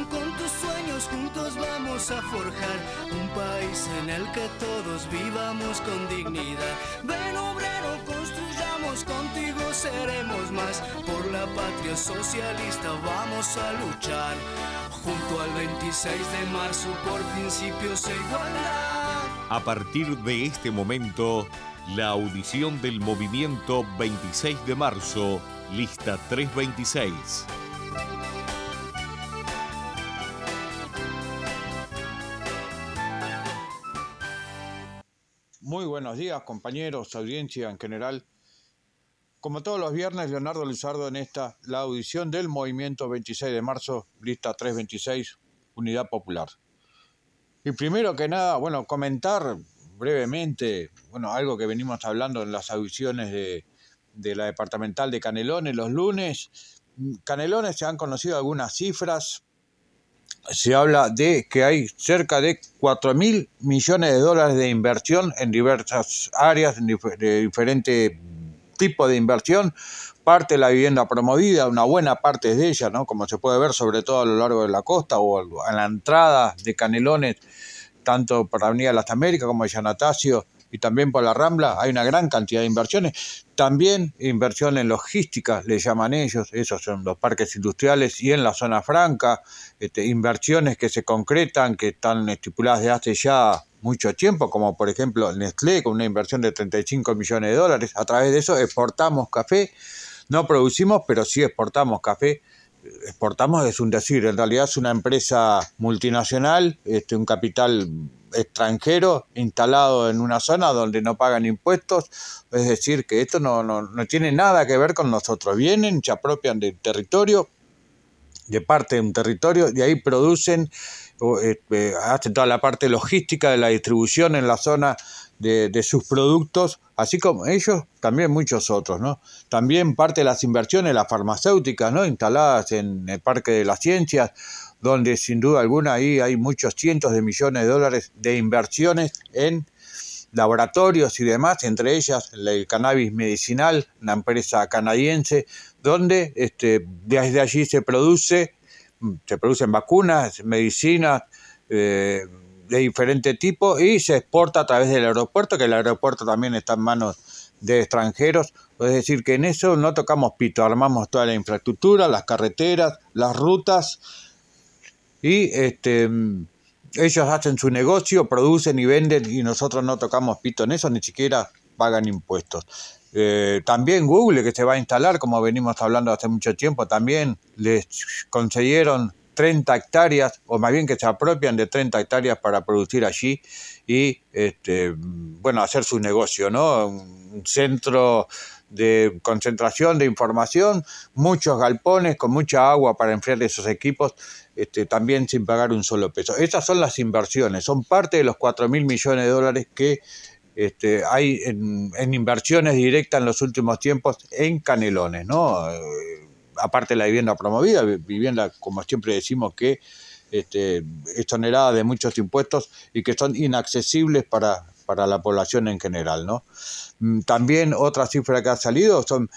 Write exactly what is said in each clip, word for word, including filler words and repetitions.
con tus sueños juntos vamos a forjar un país en el que todos vivamos con dignidad. Ven obrero, construyamos, contigo seremos más. Por la patria socialista vamos a luchar, junto al veintiséis de marzo por principios e igualdad. A partir de este momento, la audición del movimiento veintiséis de marzo, lista trescientos veintiséis. Muy buenos días, compañeros, audiencia en general. Como todos los viernes, Leonardo Luzardo en esta, la audición del movimiento veintiséis de marzo, lista trescientos veintiséis, Unidad Popular. Y primero que nada, bueno, comentar brevemente, bueno, algo que venimos hablando en las audiciones de, de la departamental de Canelones los lunes. Canelones se han conocido algunas cifras. Se habla de que hay cerca de cuatro mil millones de dólares de inversión en diversas áreas, de diferente tipo de inversión. Parte de la vivienda promovida, una buena parte de ella, ¿no? Como se puede ver, sobre todo a lo largo de la costa o a la entrada de Canelones, tanto por la Avenida de las Américas como de Yanatacio y también por la Rambla, hay una gran cantidad de inversiones. También inversión en logística, le llaman ellos, esos son los parques industriales, y en la zona franca, este, inversiones que se concretan, que están estipuladas de hace ya mucho tiempo, como por ejemplo Nestlé, con una inversión de treinta y cinco millones de dólares. A través de eso exportamos café, no producimos, pero sí exportamos café. Exportamos es un decir, en realidad es una empresa multinacional, este, un capital extranjero instalado en una zona donde no pagan impuestos, es decir, que esto no, no, no tiene nada que ver con nosotros. Vienen, se apropian del territorio, de parte de un territorio, y ahí producen, eh, hacen toda la parte logística de la distribución en la zona de, de sus productos, así como ellos, también muchos otros, ¿no? También parte de las inversiones, las farmacéuticas, ¿no? Instaladas en el Parque de las Ciencias, donde sin duda alguna ahí hay muchos cientos de millones de dólares de inversiones en laboratorios y demás, entre ellas el cannabis medicinal, una empresa canadiense, donde este, desde allí se produce, se producen vacunas, medicinas, eh, de diferente tipo, y se exporta a través del aeropuerto, que el aeropuerto también está en manos de extranjeros. Es decir, que en eso no tocamos pito, armamos toda la infraestructura, las carreteras, las rutas, y este, ellos hacen su negocio, producen y venden, y nosotros no tocamos pito en eso, ni siquiera pagan impuestos. Eh, también Google, que se va a instalar, como venimos hablando hace mucho tiempo, también les concedieron treinta hectáreas, o más bien que se apropian de treinta hectáreas para producir allí y, este, bueno, hacer su negocio, ¿no? Un centro de concentración de información, muchos galpones con mucha agua para enfriar esos equipos, este, también sin pagar un solo peso. Esas son las inversiones, son parte de los cuatro mil millones de dólares que este, hay en, en inversiones directas en los últimos tiempos en Canelones, ¿no? Eh, aparte de la vivienda promovida, vivienda, como siempre decimos, que este, es tolerada de muchos impuestos y que son inaccesibles para, para la población en general, ¿no? También otra cifra que ha salido son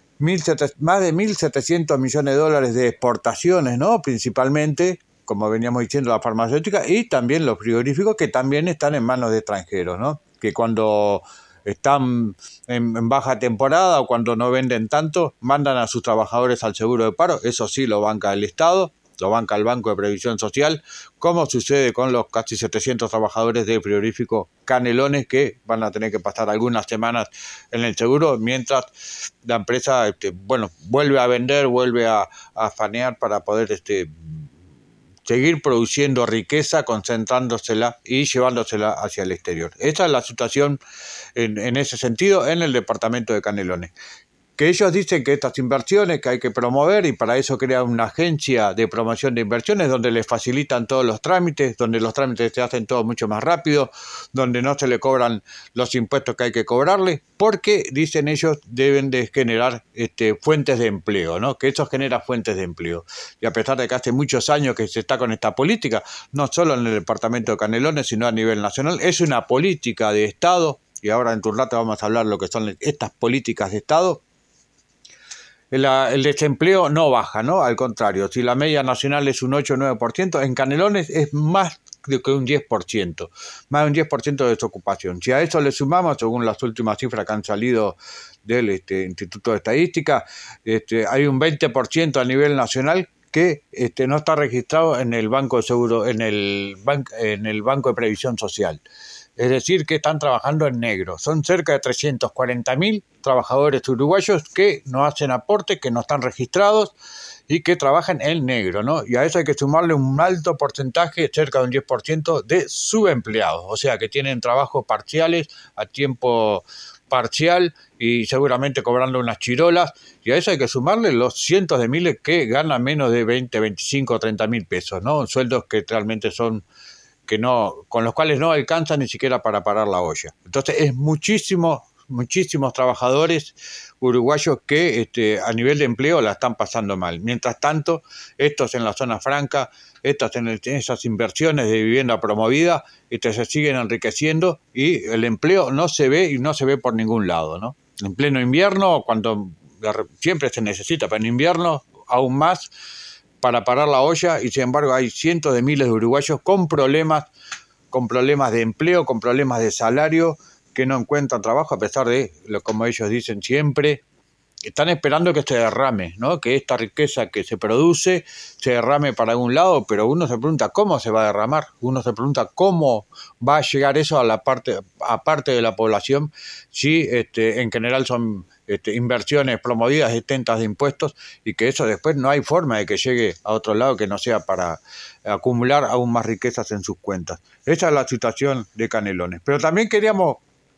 más de mil setecientos millones de dólares de exportaciones, ¿no? Principalmente, como veníamos diciendo, la farmacéutica y también los frigoríficos, que también están en manos de extranjeros, ¿no? Que cuando están en, en baja temporada o cuando no venden tanto, mandan a sus trabajadores al seguro de paro. Eso sí lo banca el Estado, lo banca el Banco de Previsión Social, como sucede con los casi setecientos trabajadores del frigorífico Canelones, que van a tener que pasar algunas semanas en el seguro, mientras la empresa este, bueno, vuelve a vender, vuelve a, a fanear para poder este, seguir produciendo riqueza, concentrándosela y llevándosela hacia el exterior. Esa es la situación en, en ese sentido en el departamento de Canelones. Que ellos dicen que estas inversiones que hay que promover, y para eso crean una agencia de promoción de inversiones donde les facilitan todos los trámites, donde los trámites se hacen todo mucho más rápido, donde no se le cobran los impuestos que hay que cobrarle, porque dicen ellos deben de generar este, fuentes de empleo, ¿no? Que eso genera fuentes de empleo. Y a pesar de que hace muchos años que se está con esta política, no solo en el departamento de Canelones, sino a nivel nacional, es una política de Estado, y ahora en tu rato vamos a hablar de lo que son estas políticas de Estado. la, el desempleo no baja, ¿no? Al contrario, si la media nacional es un ocho o nueve por ciento, en Canelones es más de que un diez por ciento, más de un diez por ciento de desocupación. Si a eso le sumamos, según las últimas cifras que han salido del este, Instituto de Estadística, este, hay un veinte por ciento a nivel nacional que este, no está registrado en el Banco de Seguro, en el, ban, en el Banco de Previsión Social. Es decir, que están trabajando en negro. Son cerca de trescientos cuarenta mil trabajadores uruguayos que no hacen aporte, que no están registrados y que trabajan en negro, ¿no? Y a eso hay que sumarle un alto porcentaje, cerca de un diez por ciento, de subempleados, o sea, que tienen trabajos parciales a tiempo parcial y seguramente cobrando unas chirolas, y a eso hay que sumarle los cientos de miles que ganan menos de veinte, veinticinco, treinta mil pesos, ¿no? Sueldos que realmente son que no, con los cuales no alcanza ni siquiera para parar la olla. Entonces es muchísimo, muchísimos trabajadores uruguayos que este, a nivel de empleo la están pasando mal. Mientras tanto, estos en la zona franca, estas en, el, en esas inversiones de vivienda promovida, este, se siguen enriqueciendo y el empleo no se ve y no se ve por ningún lado, ¿no? En pleno invierno, cuando siempre se necesita, pero en invierno aún más, para parar la olla, y sin embargo hay cientos de miles de uruguayos con problemas, con problemas de empleo, con problemas de salario, que no encuentran trabajo a pesar de, como ellos dicen siempre, están esperando que se derrame, ¿no? Que esta riqueza que se produce se derrame para algún lado, pero uno se pregunta cómo se va a derramar, uno se pregunta cómo va a llegar eso a la parte, a parte de la población, si este, en general son este, inversiones promovidas, exentas de impuestos, y que eso después no hay forma de que llegue a otro lado que no sea para acumular aún más riquezas en sus cuentas. Esa es la situación de Canelones. Pero también queríamos,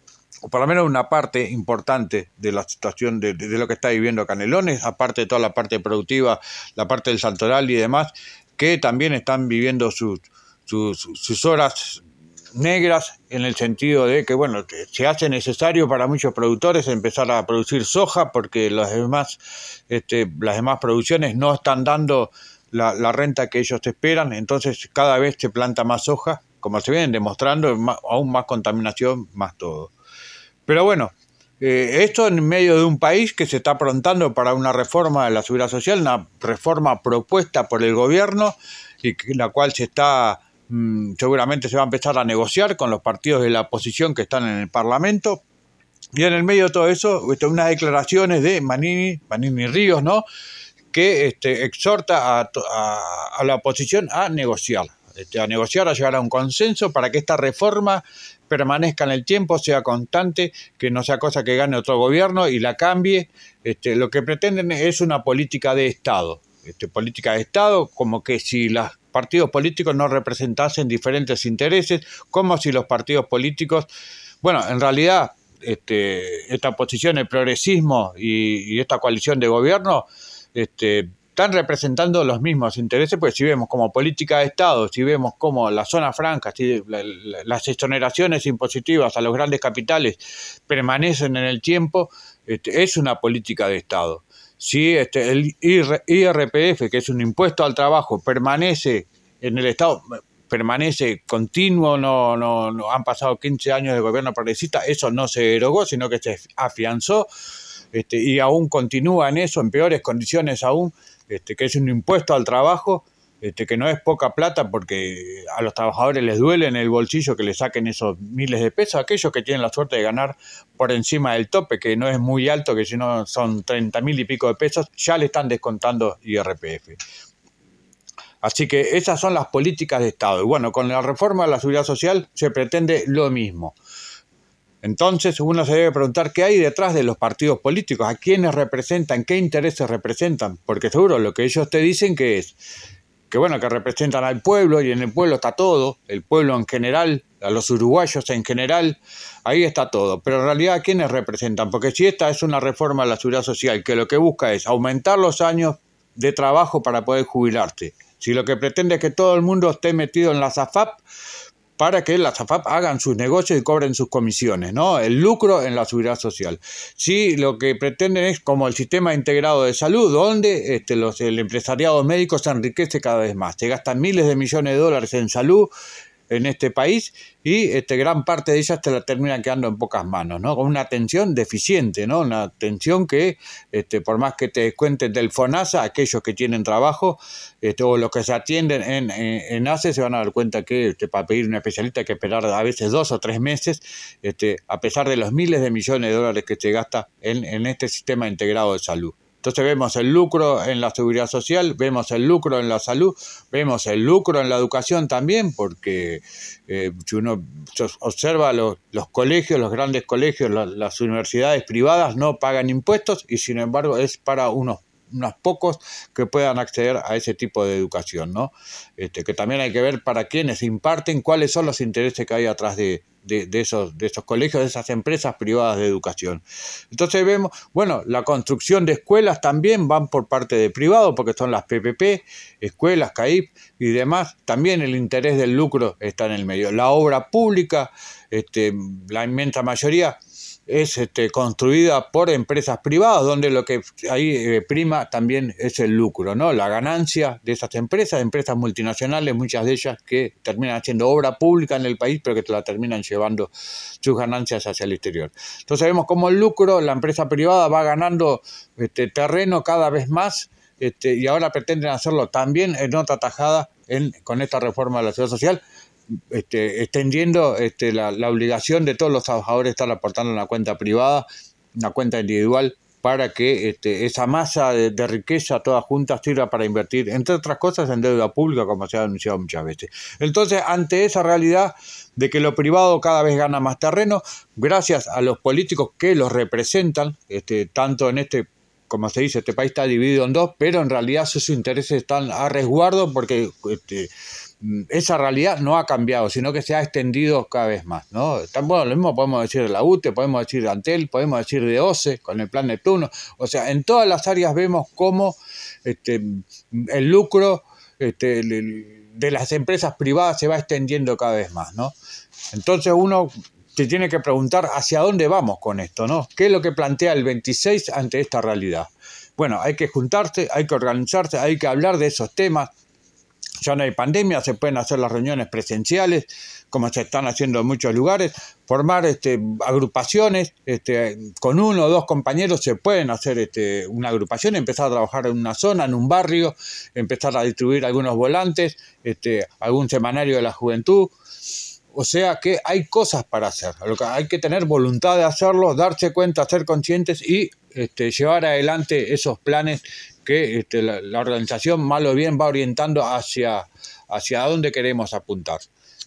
o por lo menos una parte importante de la situación de, de, de lo que está viviendo Canelones, aparte de toda la parte productiva, la parte del Santoral y demás, que también están viviendo sus, sus, sus horas negras, en el sentido de que, bueno, se hace necesario para muchos productores empezar a producir soja, porque las demás, este, las demás producciones no están dando la, la renta que ellos esperan, entonces cada vez se planta más soja, como se vienen demostrando, más, aún más contaminación, más todo. Pero bueno, eh, esto en medio de un país que se está aprontando para una reforma de la seguridad social, una reforma propuesta por el gobierno y la cual se está, mmm, seguramente se va a empezar a negociar con los partidos de la oposición que están en el Parlamento. Y en el medio de todo eso, unas declaraciones de Manini, Manini Ríos, ¿no? Que este, exhorta a, a, a la oposición a negociar, este, a negociar, a llegar a un consenso para que esta reforma permanezca en el tiempo, sea constante, que no sea cosa que gane otro gobierno y la cambie. Este, lo que pretenden es una política de Estado, este, política de Estado, como que si los partidos políticos no representasen diferentes intereses, como si los partidos políticos, bueno, en realidad este, esta posición, el progresismo y, y esta coalición de gobierno, este, están representando los mismos intereses, pues si vemos como política de Estado, si vemos como las zonas francas, si la, la, las exoneraciones impositivas a los grandes capitales permanecen en el tiempo, este, es una política de Estado. Si este, el I R P F, que es un impuesto al trabajo, permanece en el Estado, permanece continuo, no, no, no han pasado quince años de gobierno progresista, eso no se derogó, sino que se afianzó, este, y aún continúa en eso, en peores condiciones aún, Este, que es un impuesto al trabajo, este, que no es poca plata porque a los trabajadores les duele en el bolsillo que le saquen esos miles de pesos, aquellos que tienen la suerte de ganar por encima del tope, que no es muy alto, que si no son treinta mil y pico de pesos, ya le están descontando I R P F. Así que esas son las políticas de Estado. Y bueno, con la reforma de la seguridad social se pretende lo mismo. Entonces uno se debe preguntar qué hay detrás de los partidos políticos, a quiénes representan, qué intereses representan, porque seguro lo que ellos te dicen que es, que bueno, que representan al pueblo y en el pueblo está todo, el pueblo en general, a los uruguayos en general, ahí está todo, pero en realidad ¿a quiénes representan? Porque si esta es una reforma de la seguridad social que lo que busca es aumentar los años de trabajo para poder jubilarse, si lo que pretende es que todo el mundo esté metido en la SAFAP, para que las AFAP hagan sus negocios y cobren sus comisiones, ¿no? El lucro en la seguridad social. Sí, lo que pretenden es como el sistema integrado de salud, donde este, los, el empresariado médico se enriquece cada vez más. Se gastan miles de millones de dólares en salud, en este país y este, gran parte de ellas te la terminan quedando en pocas manos, ¿no? Con una atención deficiente, ¿no? Una atención que, este, por más que te descuenten del FONASA, aquellos que tienen trabajo este, o los que se atienden en, en, en ACE se van a dar cuenta que este, para pedir un especialista hay que esperar a veces dos o tres meses, este, a pesar de los miles de millones de dólares que se gasta en, en este sistema integrado de salud. Entonces vemos el lucro en la seguridad social, vemos el lucro en la salud, vemos el lucro en la educación también, porque eh, si uno observa los, los colegios, los grandes colegios, las, las universidades privadas no pagan impuestos y sin embargo es para unos unos pocos que puedan acceder a ese tipo de educación, ¿no? Este, que también hay que ver para quiénes imparten, cuáles son los intereses que hay atrás de, de, de, esos, de esos colegios, de esas empresas privadas de educación. Entonces vemos, bueno, la construcción de escuelas también van por parte de privado, porque son las P P P, escuelas, C A I P y demás, también el interés del lucro está en el medio. La obra pública, este, la inmensa mayoría, es este, construida por empresas privadas, donde lo que ahí eh, prima también es el lucro, ¿no? La ganancia de esas empresas, empresas multinacionales, muchas de ellas que terminan haciendo obra pública en el país, pero que te la terminan llevando sus ganancias hacia el exterior. Entonces vemos cómo el lucro, la empresa privada va ganando este, terreno cada vez más, este, y ahora pretenden hacerlo también en otra tajada en, con esta reforma de la seguridad social, Este, extendiendo este, la, la obligación de todos los trabajadores de estar aportando una cuenta privada, una cuenta individual, para que este, esa masa de, de riqueza toda junta sirva para invertir, entre otras cosas, en deuda pública, como se ha anunciado muchas veces. Entonces, ante esa realidad de que lo privado cada vez gana más terreno, gracias a los políticos que los representan, este, tanto en este, como se dice, este país está dividido en dos, pero en realidad sus intereses están a resguardo porque este, esa realidad no ha cambiado, sino que se ha extendido cada vez más, ¿no? Bueno, lo mismo podemos decir de la U T E, podemos decir de Antel, podemos decir de OCE, con el Plan Neptuno. O sea, en todas las áreas vemos cómo este, el lucro este, de las empresas privadas se va extendiendo cada vez más, ¿no? Entonces uno se tiene que preguntar hacia dónde vamos con esto, ¿no? ¿Qué es lo que plantea el veintiséis ante esta realidad? Bueno, hay que juntarse, hay que organizarse, hay que hablar de esos temas. Ya no hay pandemia, se pueden hacer las reuniones presenciales, como se están haciendo en muchos lugares, formar este, agrupaciones, este, con uno o dos compañeros se pueden hacer este, una agrupación, empezar a trabajar en una zona, en un barrio, empezar a distribuir algunos volantes, este, algún semanario de la juventud. O sea que hay cosas para hacer, hay que tener voluntad de hacerlo, darse cuenta, ser conscientes y este, llevar adelante esos planes que este, la, la organización mal o bien va orientando hacia, hacia dónde queremos apuntar.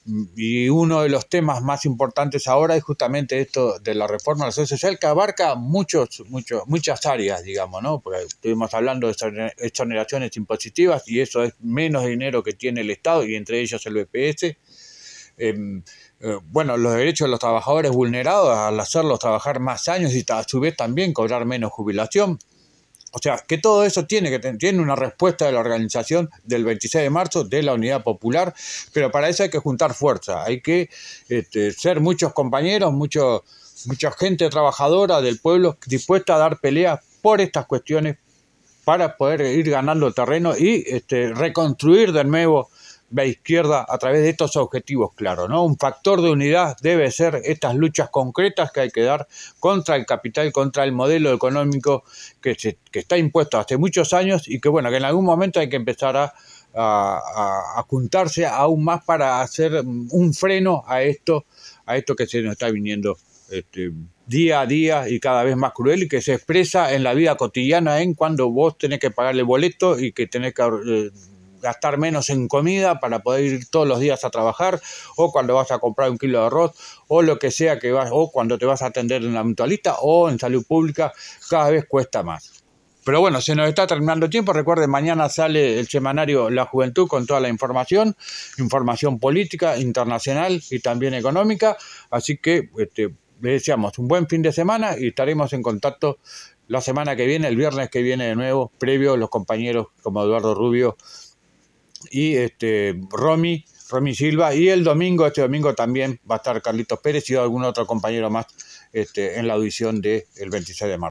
Y uno de los temas más importantes ahora es justamente esto de la reforma de la seguridad social, que abarca muchos, muchos, muchas áreas, digamos, ¿no? Porque estuvimos hablando de exoneraciones impositivas y eso es menos dinero que tiene el Estado y entre ellos el B P S. Eh, eh, bueno, los derechos de los trabajadores vulnerados al hacerlos trabajar más años y a su vez también cobrar menos jubilación. O sea, que todo eso tiene que tiene una respuesta de la organización del veintiséis de marzo de la Unidad Popular, pero para eso hay que juntar fuerza, hay que este, ser muchos compañeros, mucho, mucha gente trabajadora del pueblo dispuesta a dar pelea por estas cuestiones para poder ir ganando terreno y este, reconstruir de nuevo la izquierda a través de estos objetivos claros, ¿no? Un factor de unidad debe ser estas luchas concretas que hay que dar contra el capital, contra el modelo económico que, se, que está impuesto hace muchos años y que, bueno, que en algún momento hay que empezar a, a, a juntarse aún más para hacer un freno a esto, a esto que se nos está viniendo este, día a día y cada vez más cruel y que se expresa en la vida cotidiana en cuando vos tenés que pagarle boleto y que tenés que eh, gastar menos en comida para poder ir todos los días a trabajar, o cuando vas a comprar un kilo de arroz, o lo que sea que vas, o cuando te vas a atender en la mutualista o en salud pública, cada vez cuesta más. Pero bueno, se nos está terminando el tiempo. Recuerden, mañana sale el semanario La Juventud con toda la información, información política, internacional y también económica. Así que este, les deseamos un buen fin de semana y estaremos en contacto la semana que viene, el viernes que viene de nuevo, previo los compañeros como Eduardo Rubio y este Romy, Romy Silva, y el domingo, este domingo también va a estar Carlitos Pérez y algún otro compañero más este, en la audición del veintiséis de marzo.